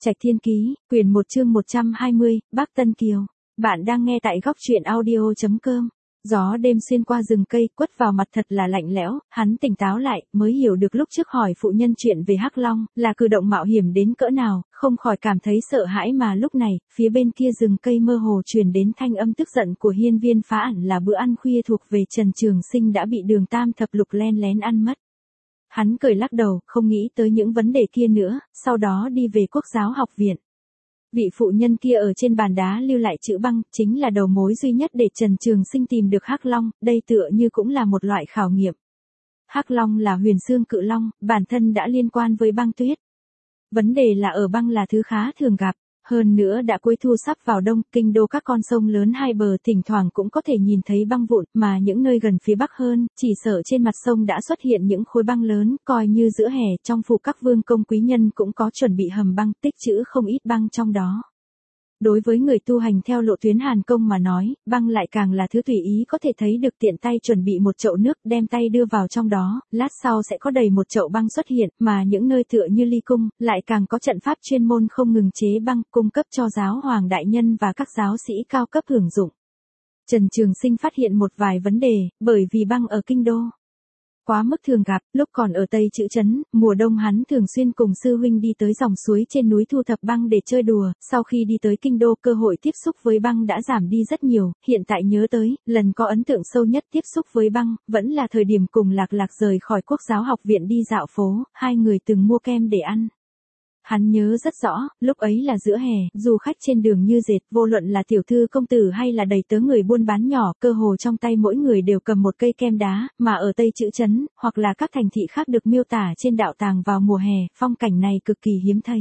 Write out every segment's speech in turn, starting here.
Trạch Thiên Ký, quyển 1 chương 120, Bắc Tân Kiều. Bạn đang nghe tại góc truyện audio.com. Gió đêm xuyên qua rừng cây, quất vào mặt thật là lạnh lẽo, hắn tỉnh táo lại, mới hiểu được lúc trước hỏi phụ nhân chuyện về Hắc Long, là cử động mạo hiểm đến cỡ nào, không khỏi cảm thấy sợ hãi mà lúc này, phía bên kia rừng cây mơ hồ truyền đến thanh âm tức giận của hiên viên phá ẩn là bữa ăn khuya thuộc về Trần Trường Sinh đã bị Đường Tam Thập Lục len lén ăn mất. Hắn cười lắc đầu, không nghĩ tới những vấn đề kia nữa, sau đó đi về Quốc giáo học viện. Vị phụ nhân kia ở trên bàn đá lưu lại chữ băng, chính là đầu mối duy nhất để Trần Trường Sinh tìm được Hắc Long, đây tựa như cũng là một loại khảo nghiệm. Hắc Long là huyền xương cự long, bản thân đã liên quan với băng tuyết. Vấn đề là ở băng là thứ khá thường gặp. Hơn nữa đã cuối thu sắp vào đông, kinh đô các con sông lớn hai bờ thỉnh thoảng cũng có thể nhìn thấy băng vụn, mà những nơi gần phía bắc hơn, chỉ sợ trên mặt sông đã xuất hiện những khối băng lớn, coi như giữa hè, trong phủ các vương công quý nhân cũng có chuẩn bị hầm băng, tích trữ không ít băng trong đó. Đối với người tu hành theo lộ tuyến Hàn Công mà nói, băng lại càng là thứ tùy ý có thể thấy được, tiện tay chuẩn bị một chậu nước, đem tay đưa vào trong đó, lát sau sẽ có đầy một chậu băng xuất hiện, mà những nơi tựa như ly cung, lại càng có trận pháp chuyên môn không ngừng chế băng, cung cấp cho giáo hoàng đại nhân và các giáo sĩ cao cấp hưởng dụng. Trần Trường Sinh phát hiện một vài vấn đề, bởi vì băng ở kinh đô quá mức thường gặp, lúc còn ở Tây Chữ Trấn, mùa đông hắn thường xuyên cùng sư huynh đi tới dòng suối trên núi thu thập băng để chơi đùa, sau khi đi tới kinh đô cơ hội tiếp xúc với băng đã giảm đi rất nhiều, hiện tại nhớ tới, lần có ấn tượng sâu nhất tiếp xúc với băng, vẫn là thời điểm cùng Lạc Lạc rời khỏi Quốc giáo học viện đi dạo phố, hai người từng mua kem để ăn. Hắn nhớ rất rõ, lúc ấy là giữa hè, du khách trên đường như dệt, vô luận là tiểu thư công tử hay là đầy tớ người buôn bán nhỏ, cơ hồ trong tay mỗi người đều cầm một cây kem đá, mà ở Tây Chữ Trấn, hoặc là các thành thị khác được miêu tả trên đạo tàng vào mùa hè, phong cảnh này cực kỳ hiếm thấy.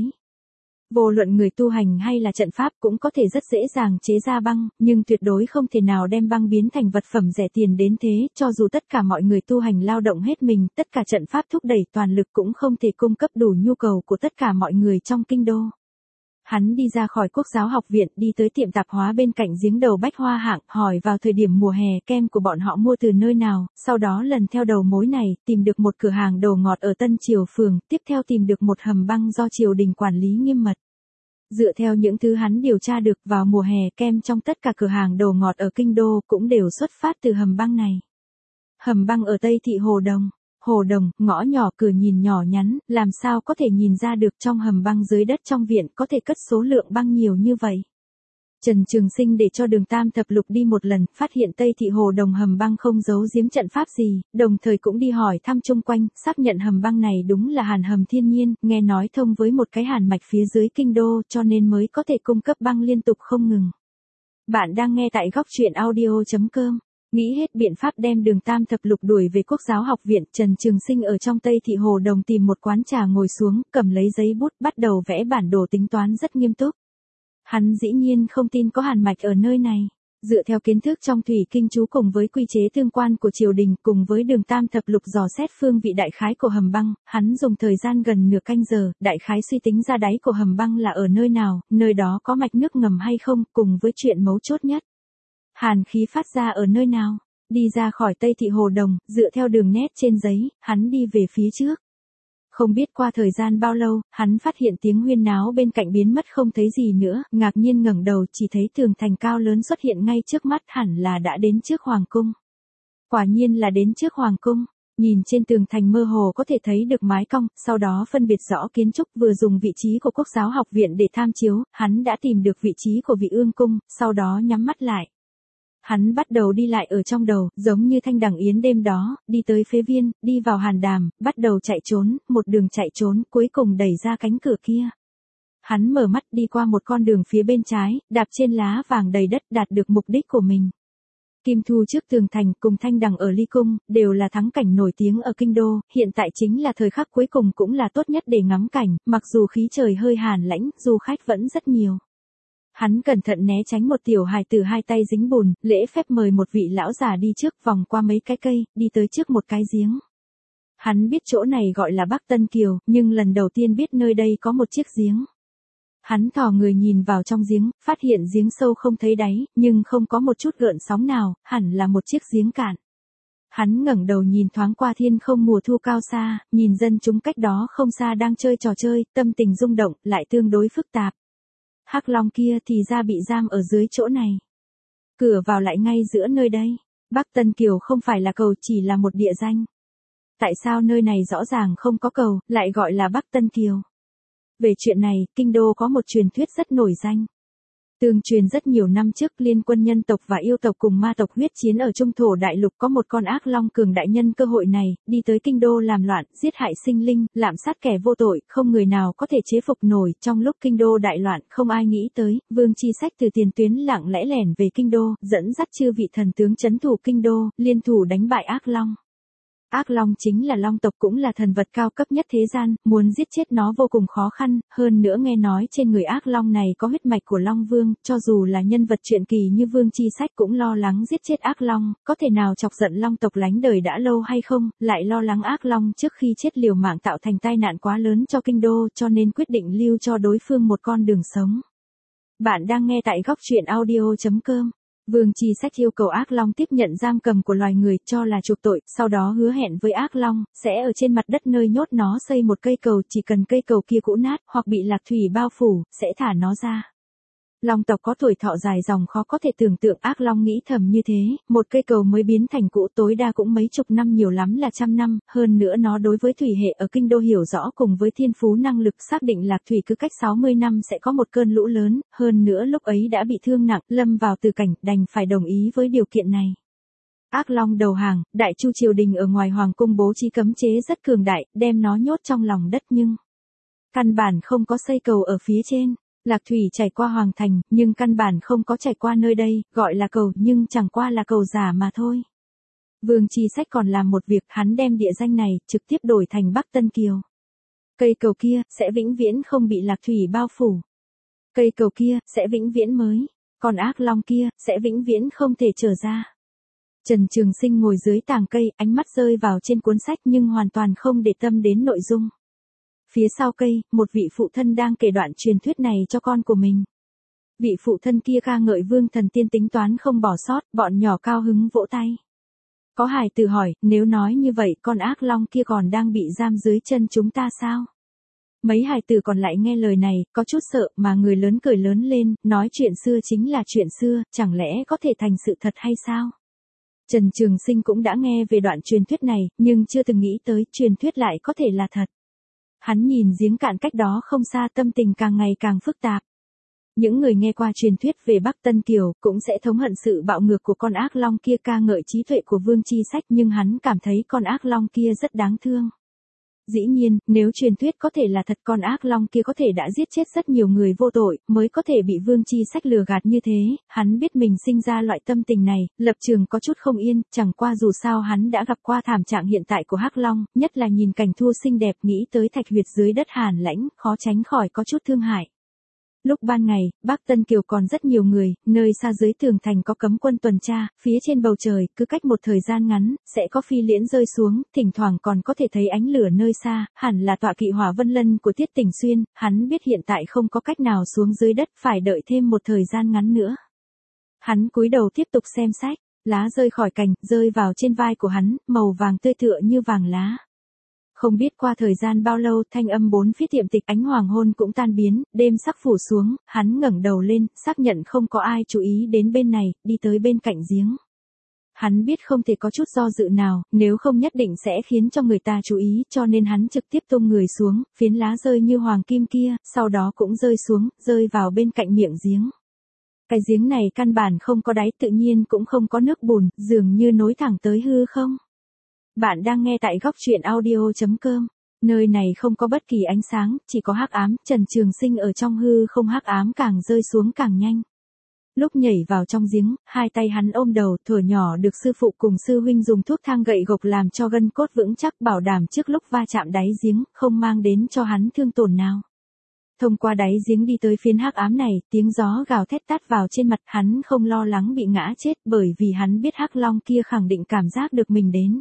Vô luận người tu hành hay là trận pháp cũng có thể rất dễ dàng chế ra băng, nhưng tuyệt đối không thể nào đem băng biến thành vật phẩm rẻ tiền đến thế, cho dù tất cả mọi người tu hành lao động hết mình, tất cả trận pháp thúc đẩy toàn lực cũng không thể cung cấp đủ nhu cầu của tất cả mọi người trong kinh đô. Hắn đi ra khỏi Quốc giáo học viện, đi tới tiệm tạp hóa bên cạnh giếng đầu Bách Hoa Hạng, hỏi vào thời điểm mùa hè kem của bọn họ mua từ nơi nào, sau đó lần theo đầu mối này, tìm được một cửa hàng đồ ngọt ở Tân Triều Phường, tiếp theo tìm được một hầm băng do triều đình quản lý nghiêm mật. Dựa theo những thứ hắn điều tra được, vào mùa hè kem trong tất cả cửa hàng đồ ngọt ở kinh đô cũng đều xuất phát từ hầm băng này. Hầm băng ở Tây thị Hồ Đồng. Hồ Đồng, ngõ nhỏ cửa nhìn nhỏ nhắn, làm sao có thể nhìn ra được trong hầm băng dưới đất trong viện có thể cất số lượng băng nhiều như vậy. Trần Trường Sinh để cho Đường Tam Thập Lục đi một lần, phát hiện Tây thị Hồ Đồng hầm băng không giấu giếm trận pháp gì, đồng thời cũng đi hỏi thăm chung quanh, xác nhận hầm băng này đúng là hàn hầm thiên nhiên, nghe nói thông với một cái hàn mạch phía dưới kinh đô, cho nên mới có thể cung cấp băng liên tục không ngừng. Bạn đang nghe tại góc truyện audio.com. Nghĩ hết biện pháp đem Đường Tam Thập Lục đuổi về Quốc giáo học viện, Trần Trường Sinh ở trong Tây thị Hồ Đồng tìm một quán trà ngồi xuống, cầm lấy giấy bút, bắt đầu vẽ bản đồ tính toán rất nghiêm túc. Hắn dĩ nhiên không tin có hàn mạch ở nơi này. Dựa theo kiến thức trong thủy kinh chú cùng với quy chế tương quan của triều đình, cùng với Đường Tam Thập Lục dò xét phương vị đại khái của hầm băng, hắn dùng thời gian gần nửa canh giờ, đại khái suy tính ra đáy của hầm băng là ở nơi nào, nơi đó có mạch nước ngầm hay không, cùng với chuyện mấu chốt nhất. Hàn khí phát ra ở nơi nào. Đi ra khỏi Tây thị Hồ Đồng, dựa theo đường nét trên giấy, hắn đi về phía trước. Không biết qua thời gian bao lâu, hắn phát hiện tiếng huyên náo bên cạnh biến mất không thấy gì nữa, ngạc nhiên ngẩng đầu chỉ thấy tường thành cao lớn xuất hiện ngay trước mắt, hẳn là đã đến trước Hoàng cung. Quả nhiên là đến trước Hoàng cung, nhìn trên tường thành mơ hồ có thể thấy được mái cong, sau đó phân biệt rõ kiến trúc, vừa dùng vị trí của Quốc giáo học viện để tham chiếu, hắn đã tìm được vị trí của Vị Ương cung, sau đó nhắm mắt lại. Hắn bắt đầu đi lại ở trong đầu, giống như Thanh Đằng Yến đêm đó, đi tới Phế Viên, đi vào Hàn Đàm, bắt đầu chạy trốn, một đường chạy trốn, cuối cùng đẩy ra cánh cửa kia. Hắn mở mắt đi qua một con đường phía bên trái, đạp trên lá vàng đầy đất, đạt được mục đích của mình. Kim Thu trước tường thành cùng Thanh Đằng ở Ly Cung, đều là thắng cảnh nổi tiếng ở kinh đô, hiện tại chính là thời khắc cuối cùng cũng là tốt nhất để ngắm cảnh, mặc dù khí trời hơi hàn lãnh, du khách vẫn rất nhiều. Hắn cẩn thận né tránh một tiểu hài tử hai tay dính bùn, lễ phép mời một vị lão già đi trước, vòng qua mấy cái cây, đi tới trước một cái giếng. Hắn biết chỗ này gọi là Bắc Tân Kiều, nhưng lần đầu tiên biết nơi đây có một chiếc giếng. Hắn thò người nhìn vào trong giếng, phát hiện giếng sâu không thấy đáy, nhưng không có một chút gợn sóng nào, hẳn là một chiếc giếng cạn. Hắn ngẩng đầu nhìn thoáng qua thiên không mùa thu cao xa, nhìn dân chúng cách đó không xa đang chơi trò chơi, tâm tình rung động, lại tương đối phức tạp. Hắc Long kia thì ra bị giam ở dưới chỗ này. Cửa vào lại ngay giữa nơi đây. Bắc Tân Kiều không phải là cầu, chỉ là một địa danh. Tại sao nơi này rõ ràng không có cầu, lại gọi là Bắc Tân Kiều? Về chuyện này, kinh đô có một truyền thuyết rất nổi danh. Tương truyền rất nhiều năm trước, liên quân nhân tộc và yêu tộc cùng ma tộc huyết chiến ở Trung Thổ Đại Lục, có một con ác long cường đại nhân cơ hội này, đi tới kinh đô làm loạn, giết hại sinh linh, lạm sát kẻ vô tội, không người nào có thể chế phục nổi. Trong lúc kinh đô đại loạn, không ai nghĩ tới, Vương Chi Sách từ tiền tuyến lặng lẽ lẻn về kinh đô, dẫn dắt chư vị thần tướng trấn thủ kinh đô, liên thủ đánh bại ác long. Ác long chính là long tộc, cũng là thần vật cao cấp nhất thế gian, muốn giết chết nó vô cùng khó khăn, hơn nữa nghe nói trên người ác long này có huyết mạch của Long Vương, cho dù là nhân vật truyện kỳ như Vương Chi Sách cũng lo lắng giết chết ác long, có thể nào chọc giận long tộc lánh đời đã lâu hay không, lại lo lắng ác long trước khi chết liều mạng tạo thành tai nạn quá lớn cho kinh đô, cho nên quyết định lưu cho đối phương một con đường sống. Bạn đang nghe tại góc truyện audio.com. Vương Chi Sách yêu cầu ác long tiếp nhận giam cầm của loài người, cho là chuộc tội, sau đó hứa hẹn với ác long, sẽ ở trên mặt đất nơi nhốt nó xây một cây cầu, chỉ cần cây cầu kia cũ nát, hoặc bị lạc thủy bao phủ, sẽ thả nó ra. Long tộc có tuổi thọ dài dòng khó có thể tưởng tượng, ác long nghĩ thầm như thế, một cây cầu mới biến thành cũ tối đa cũng mấy chục năm, nhiều lắm là trăm năm, hơn nữa nó đối với thủy hệ ở kinh đô hiểu rõ, cùng với thiên phú năng lực xác định lạc thủy cứ cách 60 năm sẽ có một cơn lũ lớn, hơn nữa lúc ấy đã bị thương nặng, lâm vào tử cảnh, đành phải đồng ý với điều kiện này. Ác long đầu hàng, Đại Chu triều đình ở ngoài hoàng cung bố trí cấm chế rất cường đại, đem nó nhốt trong lòng đất nhưng căn bản không có xây cầu ở phía trên. Lạc thủy chảy qua hoàng thành, nhưng căn bản không có chảy qua nơi đây, gọi là cầu nhưng chẳng qua là cầu giả mà thôi. Vương Chi Sách còn làm một việc, hắn đem địa danh này trực tiếp đổi thành Bắc Tân Kiều. Cây cầu kia sẽ vĩnh viễn không bị lạc thủy bao phủ. Cây cầu kia sẽ vĩnh viễn mới, còn ác long kia sẽ vĩnh viễn không thể trở ra. Trần Trường Sinh ngồi dưới tàng cây, ánh mắt rơi vào trên cuốn sách nhưng hoàn toàn không để tâm đến nội dung. Phía sau cây, một vị phụ thân đang kể đoạn truyền thuyết này cho con của mình. Vị phụ thân kia ca ngợi Vương Thần Tiên tính toán không bỏ sót, bọn nhỏ cao hứng vỗ tay. Có hài tử hỏi, nếu nói như vậy con ác long kia còn đang bị giam dưới chân chúng ta sao? Mấy hài tử còn lại nghe lời này, có chút sợ, mà người lớn cười lớn lên, nói chuyện xưa chính là chuyện xưa, chẳng lẽ có thể thành sự thật hay sao? Trần Trường Sinh cũng đã nghe về đoạn truyền thuyết này, nhưng chưa từng nghĩ tới truyền thuyết lại có thể là thật. Hắn nhìn giếng cạn cách đó không xa, tâm tình càng ngày càng phức tạp. Những người nghe qua truyền thuyết về Bắc Tân Kiều cũng sẽ thống hận sự bạo ngược của con ác long kia, ca ngợi trí tuệ của Vương Chi Sách, nhưng hắn cảm thấy con ác long kia rất đáng thương. Dĩ nhiên, nếu truyền thuyết có thể là thật, con ác long kia có thể đã giết chết rất nhiều người vô tội, mới có thể bị Vương Chi Sách lừa gạt như thế. Hắn biết mình sinh ra loại tâm tình này, lập trường có chút không yên, chẳng qua dù sao hắn đã gặp qua thảm trạng hiện tại của hắc long, nhất là nhìn cảnh thu xinh đẹp, nghĩ tới thạch huyệt dưới đất hàn lãnh, khó tránh khỏi có chút thương hại. Lúc ban ngày, Bắc Tân Kiều còn rất nhiều người, nơi xa dưới tường thành có cấm quân tuần tra, phía trên bầu trời, cứ cách một thời gian ngắn, sẽ có phi liễn rơi xuống, thỉnh thoảng còn có thể thấy ánh lửa nơi xa, hẳn là tọa kỵ Hỏa Vân Lân của Tiết Tỉnh Xuyên, hắn biết hiện tại không có cách nào xuống dưới đất, phải đợi thêm một thời gian ngắn nữa. Hắn cúi đầu tiếp tục xem sách, lá rơi khỏi cành, rơi vào trên vai của hắn, màu vàng tươi tựa như vàng lá. Không biết qua thời gian bao lâu, thanh âm bốn phía tiệm tịch, ánh hoàng hôn cũng tan biến, đêm sắc phủ xuống, hắn ngẩng đầu lên, xác nhận không có ai chú ý đến bên này, đi tới bên cạnh giếng. Hắn biết không thể có chút do dự nào, nếu không nhất định sẽ khiến cho người ta chú ý, cho nên hắn trực tiếp tung người xuống, phiến lá rơi như hoàng kim kia, sau đó cũng rơi xuống, rơi vào bên cạnh miệng giếng. Cái giếng này căn bản không có đáy, tự nhiên cũng không có nước bùn, dường như nối thẳng tới hư không. Bạn đang nghe tại góc truyện audio.com. Nơi này không có bất kỳ ánh sáng, chỉ có hắc ám, Trần Trường Sinh ở trong hư không, hắc ám càng rơi xuống càng nhanh. Lúc nhảy vào trong giếng, hai tay hắn ôm đầu, thuở nhỏ được sư phụ cùng sư huynh dùng thuốc thang gậy gộc làm cho gân cốt vững chắc, bảo đảm trước lúc va chạm đáy giếng, không mang đến cho hắn thương tổn nào. Thông qua đáy giếng đi tới phiến hắc ám này, tiếng gió gào thét tát vào trên mặt, hắn không lo lắng bị ngã chết, bởi vì hắn biết hắc long kia khẳng định cảm giác được mình đến.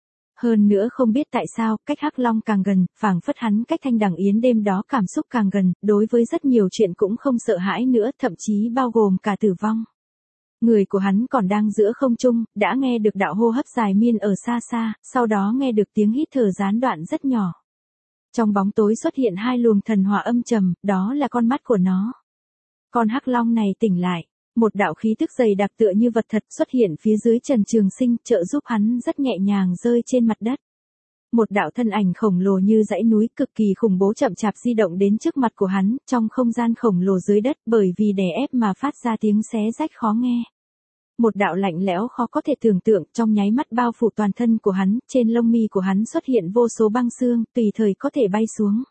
Hơn nữa không biết tại sao, cách hắc long càng gần, phảng phất hắn cách Thanh Đằng Yến đêm đó cảm xúc càng gần, đối với rất nhiều chuyện cũng không sợ hãi nữa, thậm chí bao gồm cả tử vong. Người của hắn còn đang giữa không trung, đã nghe được đạo hô hấp dài miên ở xa xa, sau đó nghe được tiếng hít thở gián đoạn rất nhỏ. Trong bóng tối xuất hiện hai luồng thần hỏa âm trầm, đó là con mắt của nó. Con hắc long này tỉnh lại, một đạo khí tức dày đặc tựa như vật thật xuất hiện phía dưới Trần Trường Sinh, trợ giúp hắn rất nhẹ nhàng rơi trên mặt đất. Một đạo thân ảnh khổng lồ như dãy núi cực kỳ khủng bố chậm chạp di động đến trước mặt của hắn, trong không gian khổng lồ dưới đất bởi vì đè ép mà phát ra tiếng xé rách khó nghe. Một đạo lạnh lẽo khó có thể tưởng tượng trong nháy mắt bao phủ toàn thân của hắn, trên lông mi của hắn xuất hiện vô số băng xương, tùy thời có thể bay xuống.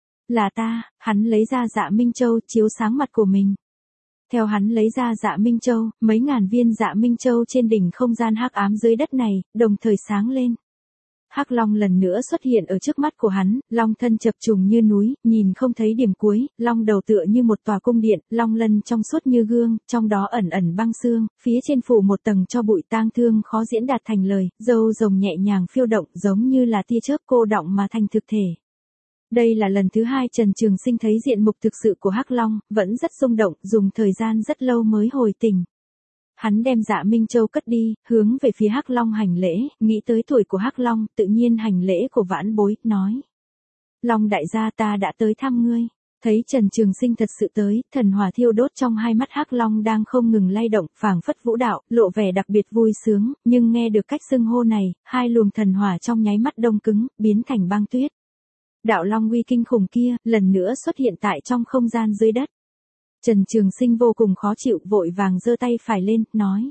Là ta, hắn lấy ra Dạ Minh Châu chiếu sáng mặt của mình. Theo hắn lấy ra Dạ Minh Châu, mấy ngàn viên Dạ Minh Châu trên đỉnh không gian hắc ám dưới đất này, đồng thời sáng lên. Hắc Long lần nữa xuất hiện ở trước mắt của hắn, long thân chập trùng như núi, nhìn không thấy điểm cuối, long đầu tựa như một tòa cung điện, long lân trong suốt như gương, trong đó ẩn ẩn băng xương, phía trên phủ một tầng cho bụi tang thương khó diễn đạt thành lời, râu rồng nhẹ nhàng phiêu động giống như là tia chớp cô đọng mà thành thực thể. Đây là lần thứ hai Trần Trường Sinh thấy diện mục thực sự của Hắc Long, vẫn rất rung động, dùng thời gian rất lâu mới hồi tỉnh. Hắn đem Dạ Minh Châu cất đi, hướng về phía Hắc Long hành lễ, nghĩ tới tuổi của Hắc Long, tự nhiên hành lễ của vãn bối, nói. Long đại gia ta đã tới thăm ngươi. Thấy Trần Trường Sinh thật sự tới, thần hỏa thiêu đốt trong hai mắt Hắc Long đang không ngừng lay động, phảng phất vũ đạo, lộ vẻ đặc biệt vui sướng, nhưng nghe được cách xưng hô này, hai luồng thần hỏa trong nháy mắt đông cứng, biến thành băng tuyết. Đạo Long uy kinh khủng kia, lần nữa xuất hiện tại trong không gian dưới đất. Trần Trường Sinh vô cùng khó chịu, vội vàng giơ tay phải lên, nói.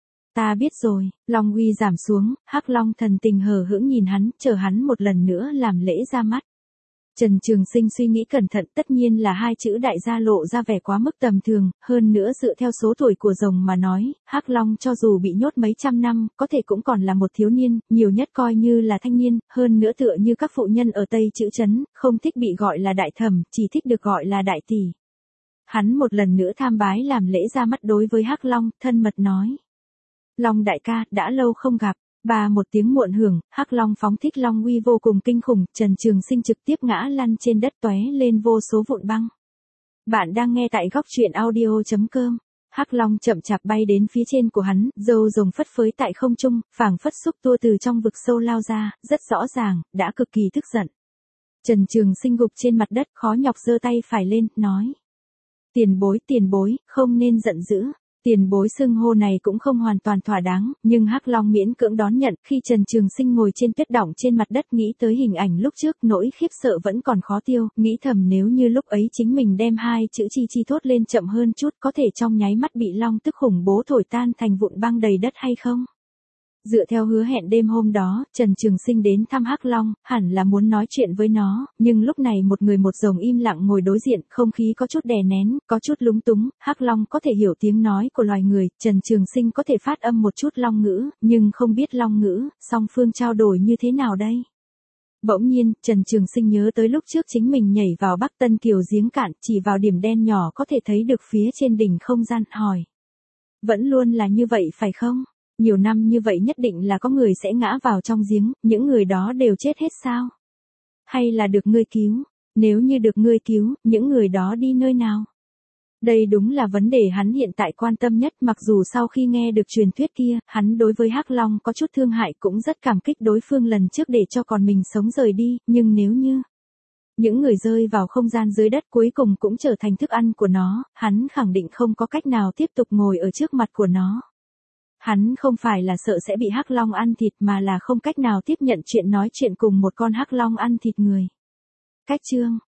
Ta biết rồi, Long uy giảm xuống, Hắc Long thần tình hờ hững nhìn hắn, chờ hắn một lần nữa làm lễ ra mắt. Trần Trường Sinh suy nghĩ cẩn thận, tất nhiên là hai chữ đại gia lộ ra vẻ quá mức tầm thường, hơn nữa dựa theo số tuổi của rồng mà nói, Hắc Long cho dù bị nhốt mấy trăm năm, có thể cũng còn là một thiếu niên, nhiều nhất coi như là thanh niên, hơn nữa tựa như các phụ nhân ở Tây chữ trấn, không thích bị gọi là đại thẩm, chỉ thích được gọi là đại tỷ. Hắn một lần nữa tham bái làm lễ ra mắt đối với Hắc Long, thân mật nói. Long đại ca, đã lâu không gặp. Ba một tiếng muộn hưởng, Hắc Long phóng thích long uy vô cùng kinh khủng, Trần Trường Sinh trực tiếp ngã lăn trên đất tóe lên vô số vụn băng. Bạn đang nghe tại góc truyện audio.com. Hắc Long chậm chạp bay đến phía trên của hắn, râu rồng phất phới tại không trung, phảng phất xúc tua từ trong vực sâu lao ra, rất rõ ràng, đã cực kỳ tức giận. Trần Trường Sinh gục trên mặt đất, khó nhọc giơ tay phải lên, nói. Tiền bối, không nên giận dữ. Tiền bối xưng hô này cũng không hoàn toàn thỏa đáng, nhưng Hắc Long miễn cưỡng đón nhận, khi Trần Trường Sinh ngồi trên tuyết đọng trên mặt đất nghĩ tới hình ảnh lúc trước, nỗi khiếp sợ vẫn còn khó tiêu, nghĩ thầm nếu như lúc ấy chính mình đem hai chữ chi thốt lên chậm hơn chút, có thể trong nháy mắt bị long tức khủng bố thổi tan thành vụn băng đầy đất hay không? Dựa theo hứa hẹn đêm hôm đó, Trần Trường Sinh đến thăm Hắc Long, hẳn là muốn nói chuyện với nó, nhưng lúc này một người một rồng im lặng ngồi đối diện, không khí có chút đè nén, có chút lúng túng, Hắc Long có thể hiểu tiếng nói của loài người, Trần Trường Sinh có thể phát âm một chút long ngữ, nhưng không biết long ngữ, song phương trao đổi như thế nào đây? Bỗng nhiên, Trần Trường Sinh nhớ tới lúc trước chính mình nhảy vào Bắc Tân Kiều giếng cạn, chỉ vào điểm đen nhỏ có thể thấy được phía trên đỉnh không gian, hỏi. Vẫn luôn là như vậy phải không? Nhiều năm như vậy nhất định là có người sẽ ngã vào trong giếng, những người đó đều chết hết sao? Hay là được ngươi cứu? Nếu như được ngươi cứu, những người đó đi nơi nào? Đây đúng là vấn đề hắn hiện tại quan tâm nhất, mặc dù sau khi nghe được truyền thuyết kia, hắn đối với Hắc Long có chút thương hại, cũng rất cảm kích đối phương lần trước để cho còn mình sống rời đi, nhưng nếu như những người rơi vào không gian dưới đất cuối cùng cũng trở thành thức ăn của nó, hắn khẳng định không có cách nào tiếp tục ngồi ở trước mặt của nó. Hắn không phải là sợ sẽ bị Hắc Long ăn thịt mà là không cách nào tiếp nhận chuyện nói chuyện cùng một con Hắc Long ăn thịt người. Cách chương